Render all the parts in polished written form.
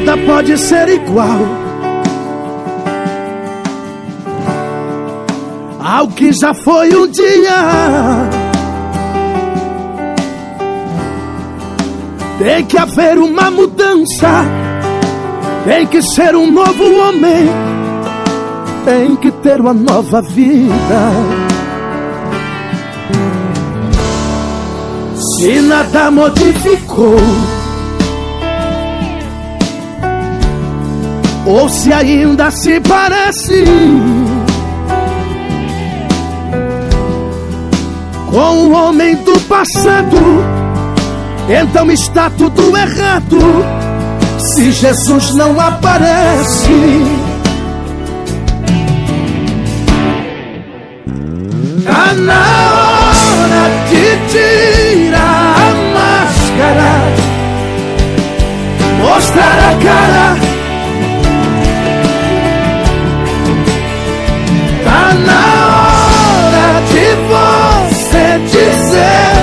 nada pode ser igual ao que já foi um dia. Tem que haver uma mudança, tem que ser um novo homem, tem que ter uma nova vida. Se nada modificou, ou se ainda se parece com o homem do passado, então está tudo errado. Se Jesus não aparece, tá na hora de tirar a máscara, mostrar a cara. Tá na hora de você dizer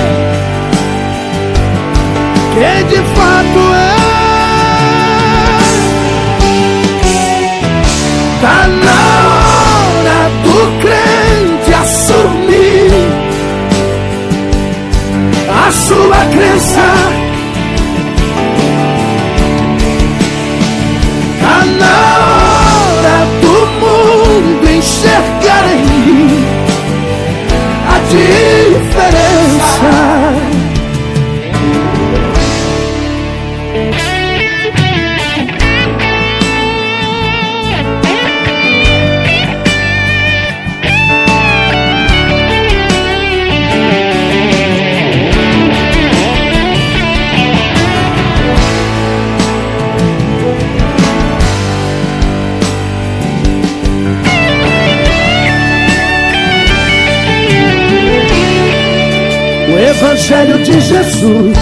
quem de fato é. Tá na hora do crente assumir a sua crença. Tá na hora do mundo enxergar em mim a diferença. O Evangelho de Jesus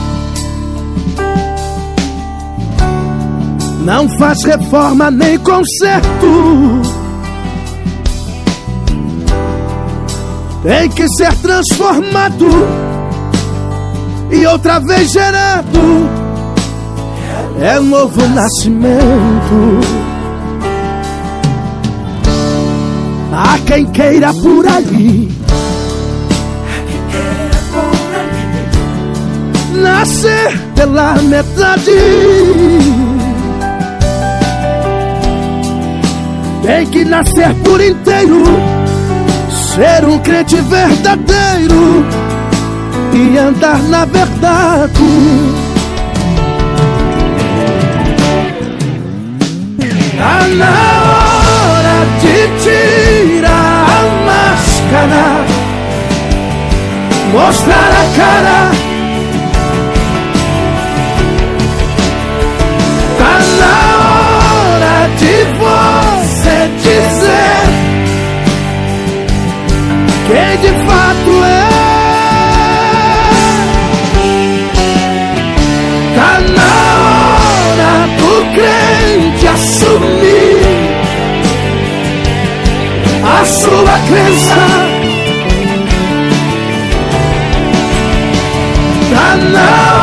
não faz reforma nem conserto, tem que ser transformado e outra vez gerado. É novo nascimento. Há quem queira por aí nascer pela metade, tem que nascer por inteiro, ser um crente verdadeiro e andar na verdade. Tá na hora de tirar a máscara, mostrar a cara. Você dizer quem de fato é. Tá na hora do crente assumir a sua crença. Tá na hora